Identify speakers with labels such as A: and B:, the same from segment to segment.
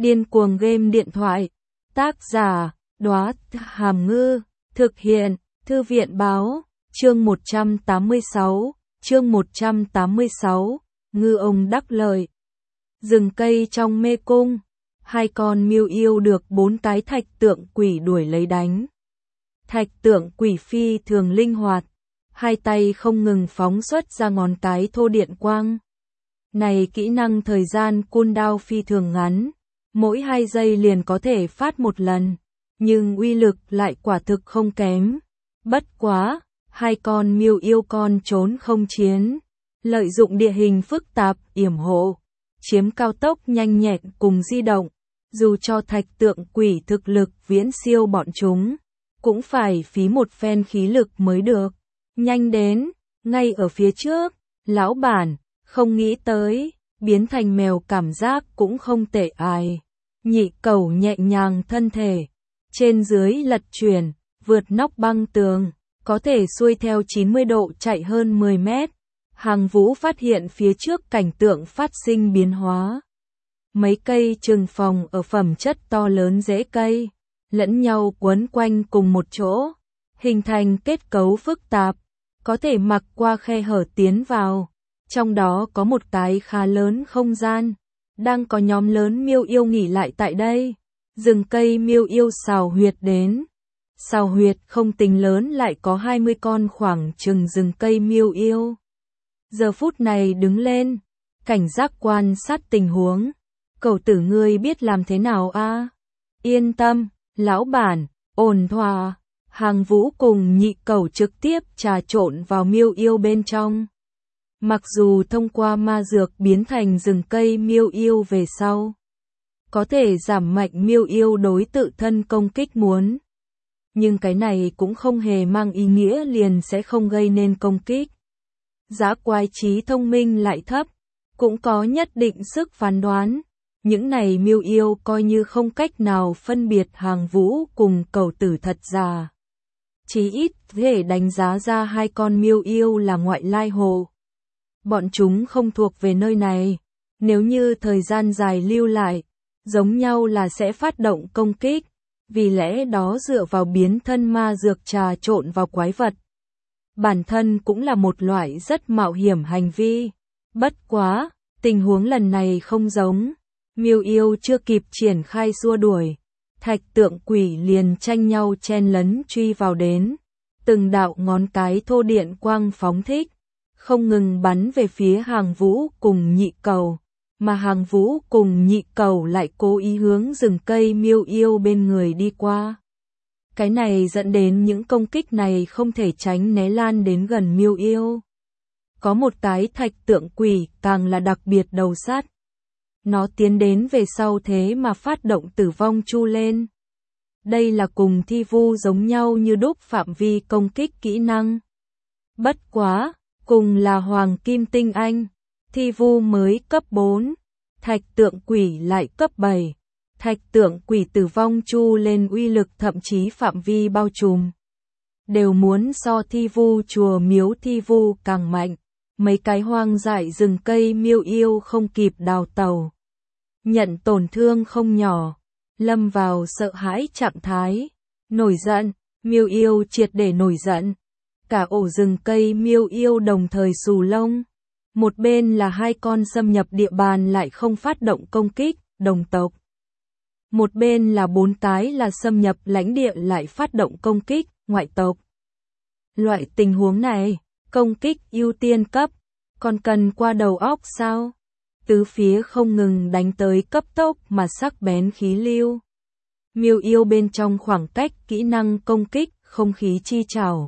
A: Điên cuồng game điện thoại. Tác giả, Đóa Hàm Ngư. Thực hiện, Thư viện Báo. Chương 186. Ngư ông đắc lợi. Rừng cây trong mê cung. Hai con miêu yêu được 4 cái thạch tượng quỷ đuổi lấy đánh. Thạch tượng quỷ phi thường linh hoạt. Hai tay không ngừng phóng xuất ra ngón cái thô điện quang. Này kỹ năng thời gian cooldown phi thường ngắn. Mỗi 2 giây liền có thể phát một lần. Nhưng uy lực lại quả thực không kém. Bất quá, hai con miêu yêu con trốn không chiến. Lợi dụng địa hình phức tạp, yểm hộ. Chiếm cao tốc nhanh nhẹn cùng di động. Dù cho thạch tượng quỷ thực lực viễn siêu bọn chúng. Cũng phải phí một phen khí lực mới được. Nhanh đến, ngay ở phía trước. Lão bản, không nghĩ tới. Biến thành mèo cảm giác cũng không tệ ai. Nhị cẩu nhẹ nhàng thân thể. Trên dưới lật chuyển, vượt nóc băng tường. Có thể xuôi theo 90 độ chạy hơn 10 mét. Hàng Vũ phát hiện phía trước cảnh tượng phát sinh biến hóa. Mấy cây trừng phòng ở phẩm chất to lớn rễ cây, lẫn nhau quấn quanh cùng một chỗ, hình thành kết cấu phức tạp, có thể mặc qua khe hở tiến vào. Trong đó có một cái khá lớn không gian, đang có nhóm lớn miêu yêu nghỉ lại tại đây. Rừng cây miêu yêu xào huyệt đến. Xào huyệt không tính lớn lại có 20 con khoảng chừng rừng cây miêu yêu. Giờ phút này đứng lên, cảnh giác quan sát tình huống. Cẩu tử ngươi biết làm thế nào a? Yên tâm, lão bản, ổn thỏa. Hàng Vũ cùng nhị cẩu trực tiếp trà trộn vào miêu yêu bên trong. Mặc dù thông qua ma dược biến thành rừng cây miêu yêu về sau, có thể giảm mạnh miêu yêu đối tự thân công kích muốn. Nhưng cái này cũng không hề mang ý nghĩa liền sẽ không gây nên công kích. Dã quái trí thông minh lại thấp, cũng có nhất định sức phán đoán. Những này miêu yêu coi như không cách nào phân biệt Hàng Vũ cùng cẩu tử thật giả. Chí ít thể đánh giá ra hai con miêu yêu là ngoại lai hồ. Bọn chúng không thuộc về nơi này. Nếu như thời gian dài lưu lại, giống nhau là sẽ phát động công kích. Vì lẽ đó dựa vào biến thân ma dược trà trộn vào quái vật. Bản thân cũng là một loại rất mạo hiểm hành vi. Bất quá, tình huống lần này không giống. Miêu yêu chưa kịp triển khai xua đuổi. Thạch tượng quỷ liền tranh nhau chen lấn truy vào đến. Từng đạo ngón cái thô điện quang phóng thích. Không ngừng bắn về phía Hàng Vũ cùng nhị cẩu. Mà Hàng Vũ cùng nhị cẩu lại cố ý hướng rừng cây miêu yêu bên người đi qua. Cái này dẫn đến những công kích này không thể tránh né lan đến gần miêu yêu. Có một cái thạch tượng quỷ càng là đặc biệt đầu sát. Nó tiến đến về sau thế mà phát động tử vong chu lên. Đây là cùng thi vu giống nhau như đúc phạm vi công kích kỹ năng. Bất quá, cùng là hoàng kim tinh anh. Thi vu mới cấp 4, thạch tượng quỷ lại cấp 7. Thạch tượng quỷ tử vong chu lên uy lực thậm chí phạm vi bao trùm. Đều muốn so thi vu chùa miếu thi vu càng mạnh. Mấy cái hoang dại rừng cây miêu yêu không kịp đào tàu. Nhận tổn thương không nhỏ. Lâm vào sợ hãi trạng thái. Nổi giận, miêu yêu triệt để nổi giận. Cả ổ rừng cây miêu yêu đồng thời xù lông. Một bên là hai con xâm nhập địa bàn lại không phát động công kích, đồng tộc. Một bên là 4 cái là xâm nhập lãnh địa lại phát động công kích, ngoại tộc. Loại tình huống này, công kích ưu tiên cấp, còn cần qua đầu óc sao? Tứ phía không ngừng đánh tới cấp tốc mà sắc bén khí lưu. Miêu yêu bên trong khoảng cách kỹ năng công kích, không khí chi trào.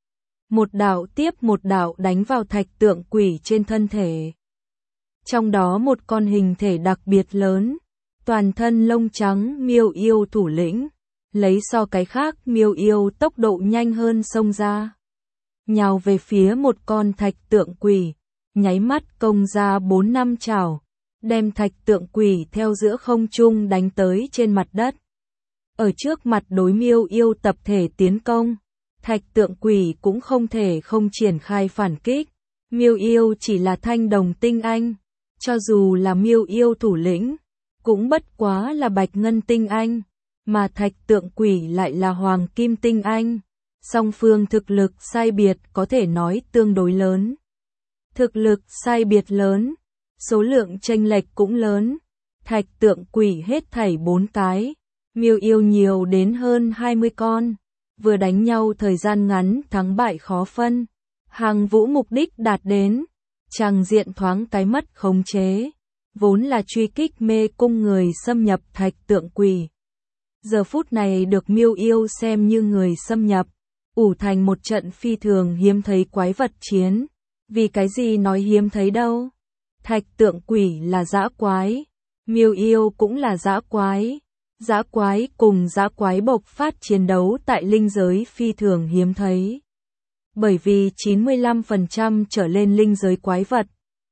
A: Một đạo tiếp một đạo đánh vào thạch tượng quỷ trên thân thể. Trong đó một con hình thể đặc biệt lớn, toàn thân lông trắng miêu yêu thủ lĩnh, lấy so cái khác miêu yêu tốc độ nhanh hơn xông ra. Nhào về phía một con thạch tượng quỷ, nháy mắt công ra 4-5 chảo, đem thạch tượng quỷ theo giữa không trung đánh tới trên mặt đất. Ở trước mặt đối miêu yêu tập thể tiến công, thạch tượng quỷ cũng không thể không triển khai phản kích. Miêu yêu chỉ là thanh đồng tinh anh, cho dù là miêu yêu thủ lĩnh, cũng bất quá là bạch ngân tinh anh, mà thạch tượng quỷ lại là hoàng kim tinh anh. Song phương thực lực sai biệt có thể nói tương đối lớn. Thực lực sai biệt lớn, số lượng chênh lệch cũng lớn. Thạch tượng quỷ hết thảy 4 cái, miêu yêu nhiều đến hơn 20 con. Vừa đánh nhau thời gian ngắn thắng bại khó phân. Hàng Vũ mục đích đạt đến, tràng diện thoáng cái mất khống chế. Vốn là truy kích mê cung người xâm nhập thạch tượng quỷ. Giờ phút này được miêu yêu xem như người xâm nhập, ủ thành một trận phi thường hiếm thấy quái vật chiến. Vì cái gì nói hiếm thấy đâu? Thạch tượng quỷ là dã quái, miêu yêu cũng là dã quái. Dã quái cùng dã quái bộc phát chiến đấu tại linh giới phi thường hiếm thấy. Bởi vì 95% trở lên linh giới quái vật,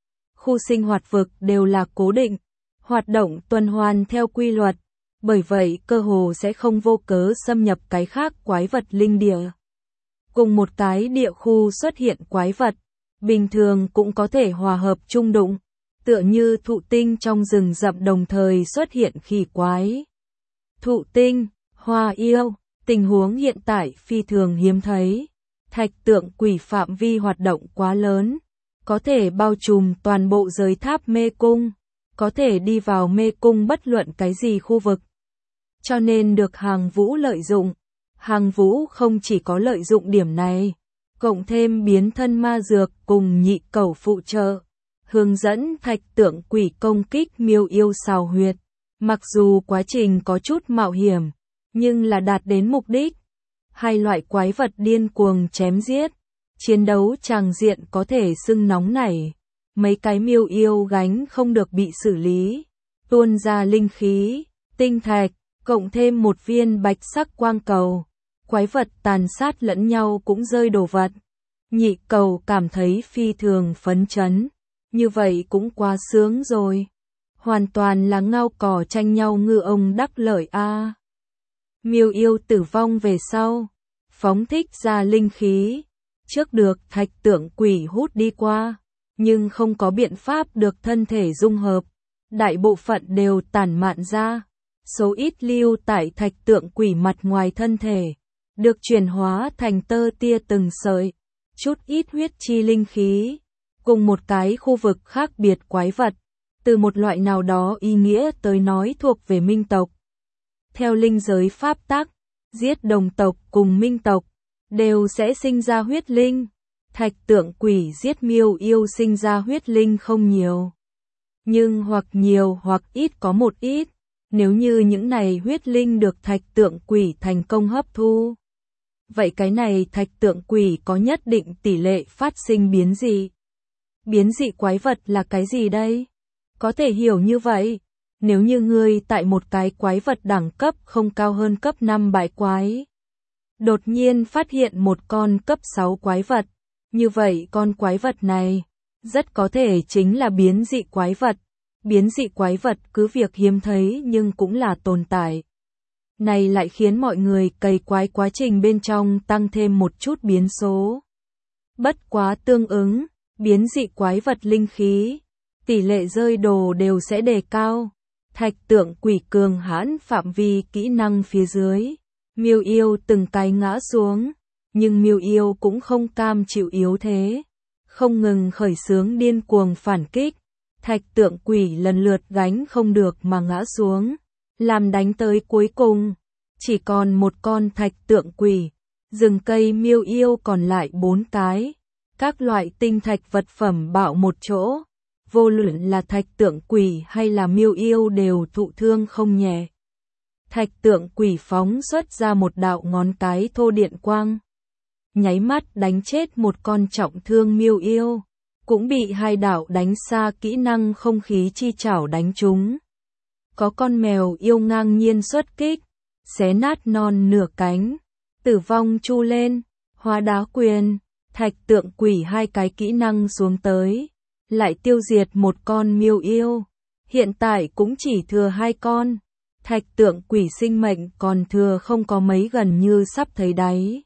A: khu sinh hoạt vực đều là cố định, hoạt động tuần hoàn theo quy luật. Bởi vậy cơ hồ sẽ không vô cớ xâm nhập cái khác quái vật linh địa. Cùng một cái địa khu xuất hiện quái vật, bình thường cũng có thể hòa hợp chung đụng, tựa như thụ tinh trong rừng rậm đồng thời xuất hiện khỉ quái. Thụ tinh, hoa yêu, tình huống hiện tại phi thường hiếm thấy. Thạch tượng quỷ phạm vi hoạt động quá lớn, có thể bao trùm toàn bộ giới tháp mê cung, có thể đi vào mê cung bất luận cái gì khu vực. Cho nên được Hàng Vũ lợi dụng. Hàng Vũ không chỉ có lợi dụng điểm này, cộng thêm biến thân ma dược cùng nhị cẩu phụ trợ, hướng dẫn thạch tượng quỷ công kích miêu yêu xào huyệt. Mặc dù quá trình có chút mạo hiểm, nhưng là đạt đến mục đích. Hai loại quái vật điên cuồng chém giết, chiến đấu tràng diện có thể sưng nóng nảy. Mấy cái miêu yêu gánh không được bị xử lý, tuôn ra linh khí, tinh thạch, cộng thêm một viên bạch sắc quang cầu. Quái vật tàn sát lẫn nhau cũng rơi đồ vật. Nhị cầu cảm thấy phi thường phấn chấn, như vậy cũng quá sướng rồi. Hoàn toàn là ngao cỏ tranh nhau ngư ông đắc lợi a. Miêu yêu tử vong về sau, phóng thích ra linh khí, trước được thạch tượng quỷ hút đi qua, nhưng không có biện pháp được thân thể dung hợp, đại bộ phận đều tản mạn ra, số ít lưu tại thạch tượng quỷ mặt ngoài thân thể, được chuyển hóa thành tơ tia từng sợi, chút ít huyết chi linh khí, cùng một cái khu vực khác biệt quái vật. Từ một loại nào đó ý nghĩa tới nói thuộc về minh tộc. Theo linh giới pháp tắc, giết đồng tộc cùng minh tộc, đều sẽ sinh ra huyết linh. Thạch tượng quỷ giết miêu yêu sinh ra huyết linh không nhiều. Nhưng hoặc nhiều hoặc ít có một ít, nếu như những này huyết linh được thạch tượng quỷ thành công hấp thu. Vậy cái này thạch tượng quỷ có nhất định tỷ lệ phát sinh biến dị. Biến dị quái vật là cái gì đây? Có thể hiểu như vậy, nếu như ngươi tại một cái quái vật đẳng cấp không cao hơn cấp 5 bại quái, đột nhiên phát hiện một con cấp 6 quái vật, như vậy con quái vật này rất có thể chính là biến dị quái vật. Biến dị quái vật cứ việc hiếm thấy nhưng cũng là tồn tại. Này lại khiến mọi người cày quái quá trình bên trong tăng thêm một chút biến số. Bất quá tương ứng, biến dị quái vật linh khí, tỷ lệ rơi đồ đều sẽ đề cao. Thạch tượng quỷ cường hãn phạm vi kỹ năng phía dưới, miêu yêu từng cái ngã xuống, nhưng miêu yêu cũng không cam chịu yếu thế, không ngừng khởi xướng điên cuồng phản kích. Thạch tượng quỷ lần lượt gánh không được mà ngã xuống, làm đánh tới cuối cùng, chỉ còn một con thạch tượng quỷ, rừng cây miêu yêu còn lại 4 cái, các loại tinh thạch vật phẩm bạo một chỗ, vô luận là thạch tượng quỷ hay là miêu yêu đều thụ thương không nhẹ. Thạch tượng quỷ phóng xuất ra một đạo ngón cái thô điện quang, nháy mắt đánh chết một con trọng thương miêu yêu. Cũng bị hai đạo đánh xa kỹ năng không khí chi chảo đánh trúng. Có con mèo yêu ngang nhiên xuất kích, xé nát non nửa cánh, tử vong chu lên, hóa đá quyền, thạch tượng quỷ hai cái kỹ năng xuống tới, lại tiêu diệt một con miêu yêu. Hiện tại cũng chỉ thừa 2 con, thạch tượng quỷ sinh mệnh còn thừa không có mấy, gần như sắp thấy đáy.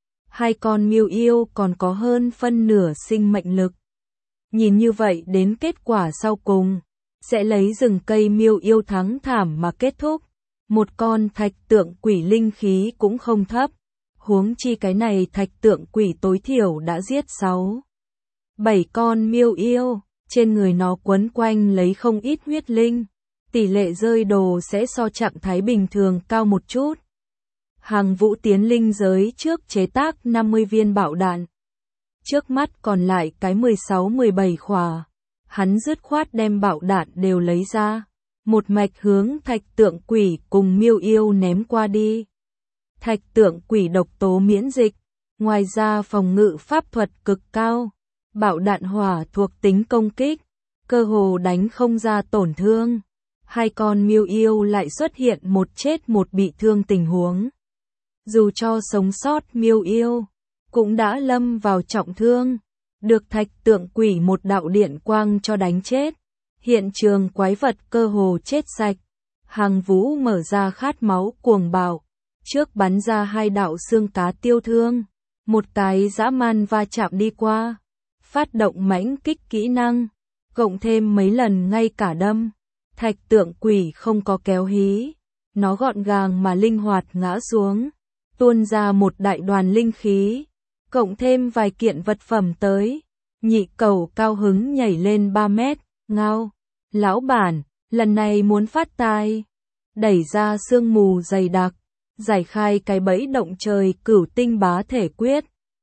A: 2 con miêu yêu còn có hơn phân nửa sinh mệnh lực. Nhìn như vậy đến kết quả sau cùng, sẽ lấy rừng cây miêu yêu thắng thảm mà kết thúc. Một con thạch tượng quỷ linh khí cũng không thấp, huống chi cái này thạch tượng quỷ tối thiểu đã giết 6-7 con miêu yêu, trên người nó quấn quanh lấy không ít huyết linh, tỷ lệ rơi đồ sẽ so trạng thái bình thường cao một chút. Hàng Vũ tiến linh giới trước chế tác 50 viên bạo đạn. Trước mắt còn lại cái 16-17 khỏa. Hắn dứt khoát đem bạo đạn đều lấy ra. Một mạch hướng thạch tượng quỷ cùng miêu yêu ném qua đi. Thạch tượng quỷ độc tố miễn dịch. Ngoài ra phòng ngự pháp thuật cực cao. Bạo đạn hỏa thuộc tính công kích. Cơ hồ đánh không ra tổn thương. Hai con miêu yêu lại xuất hiện một chết một bị thương tình huống. Dù cho sống sót miêu yêu, cũng đã lâm vào trọng thương, được thạch tượng quỷ một đạo điện quang cho đánh chết. Hiện trường quái vật cơ hồ chết sạch. Hàng Vũ mở ra khát máu cuồng bạo, trước bắn ra 2 đạo xương cá tiêu thương, một cái dã man va chạm đi qua, phát động mãnh kích kỹ năng, cộng thêm mấy lần ngay cả đâm. Thạch tượng quỷ không có kéo hí, nó gọn gàng mà linh hoạt ngã xuống, tuôn ra một đại đoàn linh khí, cộng thêm vài kiện vật phẩm tới. Nhị Cẩu cao hứng nhảy lên 3 mét, ngao, lão bản, lần này muốn phát tài. Đẩy ra sương mù dày đặc, giải khai cái bẫy động trời cửu tinh bá thể quyết.